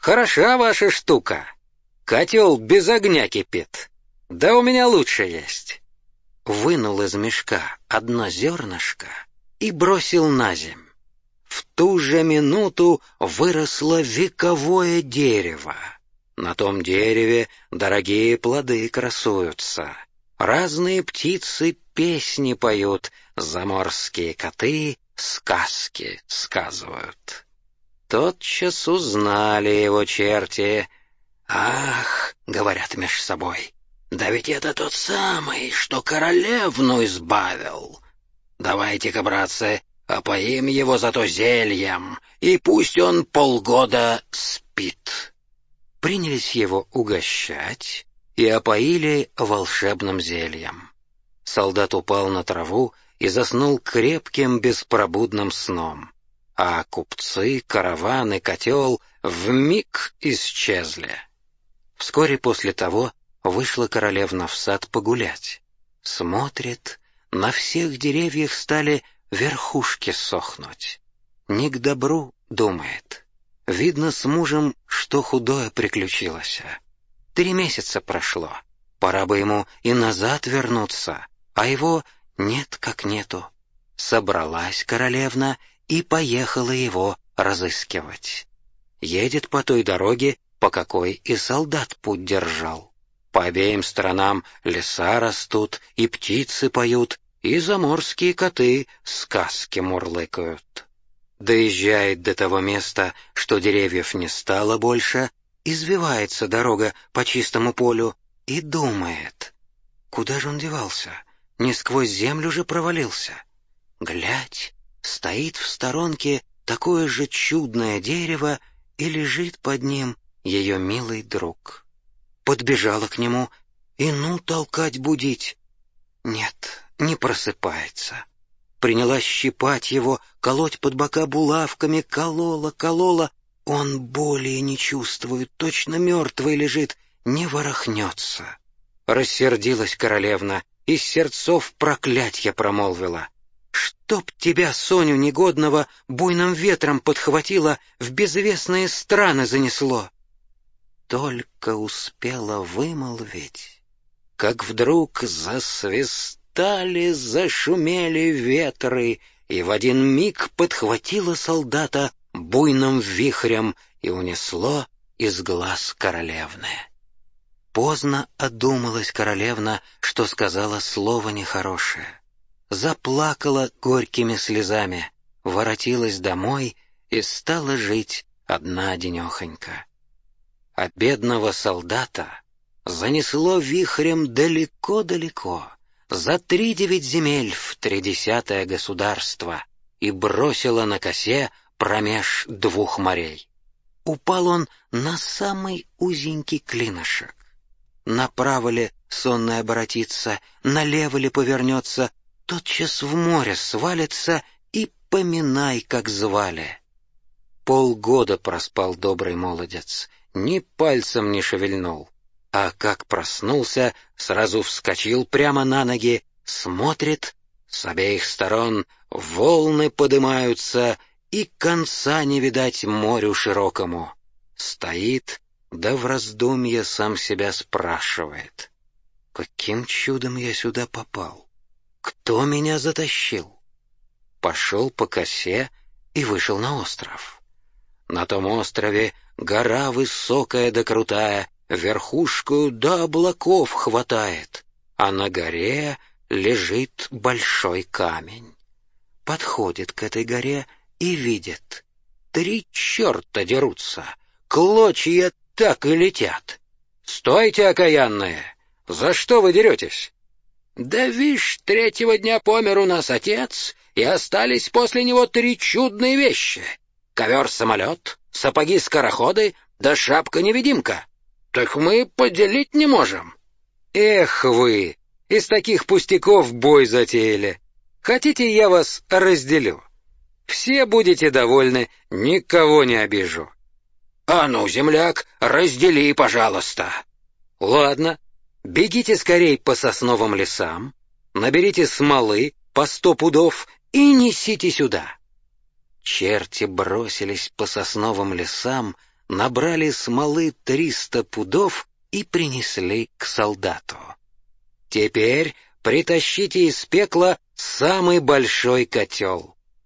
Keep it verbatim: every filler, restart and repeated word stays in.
хороша ваша штука. Котел без огня кипит. Да у меня лучше есть». Вынул из мешка одно зернышко и бросил на земь. В ту же минуту выросло вековое дерево. На том дереве дорогие плоды красуются. Разные птицы песни поют, заморские коты сказки сказывают. Тотчас узнали его черти. «Ах, — говорят меж собой, — да ведь это тот самый, что королевну избавил. Давайте-ка, братцы, опоим его зато зельем, и пусть он полгода спит». Принялись его угощать и опоили волшебным зельем. Солдат упал на траву и заснул крепким беспробудным сном, а купцы, караван и котел вмиг исчезли. Вскоре после того вышла королевна в сад погулять. Смотрит, на всех деревьях стали верхушки сохнуть. Не к добру, думает. Видно, с мужем что худое приключилось. Три месяца прошло, пора бы ему и назад вернуться, а его нет как нету. Собралась королевна и поехала его разыскивать. Едет по той дороге, по какой и солдат путь держал. По обеим сторонам леса растут, и птицы поют, и заморские коты сказки мурлыкают. Доезжает до того места, что деревьев не стало больше, извивается дорога по чистому полю и думает, куда же он девался, не сквозь землю же провалился. Глядь, стоит в сторонке такое же чудное дерево, и лежит под ним ее милый друг. Подбежала к нему и ну толкать будить. Нет, не просыпается. Принялась щипать его, колоть под бока булавками, колола, колола. Он боли не чувствует, точно мертвый лежит, не ворохнется. Рассердилась королевна, из сердцов проклятья промолвила. «Чтоб тебя, Соню негодного, буйным ветром подхватило, в безвестные страны занесло!» Только успела вымолвить, как вдруг засвистали, зашумели ветры, и в один миг подхватило солдата буйным вихрем и унесло из глаз королевны. Поздно одумалась королевна, что сказала слово нехорошее. Заплакала горькими слезами, воротилась домой и стала жить одна-денехонька. А бедного солдата занесло вихрем далеко-далеко, за три девять земель в тридесятое государство, и бросило на косе промеж двух морей. Упал он на самый узенький клинышек. Направо ли сонный оборотится, налево ли повернется, тотчас в море свалится, и поминай, как звали. Полгода проспал добрый молодец, ни пальцем не шевельнул, а как проснулся, сразу вскочил прямо на ноги, смотрит, с обеих сторон волны подымаются, и конца не видать морю широкому. Стоит, да в раздумье сам себя спрашивает: каким чудом я сюда попал? Кто меня затащил? Пошел по косе и вышел на остров. На том острове гора высокая да крутая, верхушку до облаков хватает, а на горе лежит большой камень. Подходит к этой горе и видит: три черта дерутся, клочья так и летят. «Стойте, окаянные! За что вы деретесь?» «Да вишь, третьего дня помер у нас отец, и остались после него три чудные вещи: ковер-самолет, сапоги-скороходы, да шапка-невидимка. Так мы поделить не можем». «Эх вы, из таких пустяков бой затеяли. Хотите, я вас разделю? Все будете довольны, никого не обижу». «А ну, земляк, раздели, пожалуйста». «Ладно. Бегите скорей по сосновым лесам, наберите смолы по сто пудов и несите сюда». Черти бросились по сосновым лесам, набрали смолы триста пудов и принесли к солдату. «Теперь притащите из пекла самый большой котел».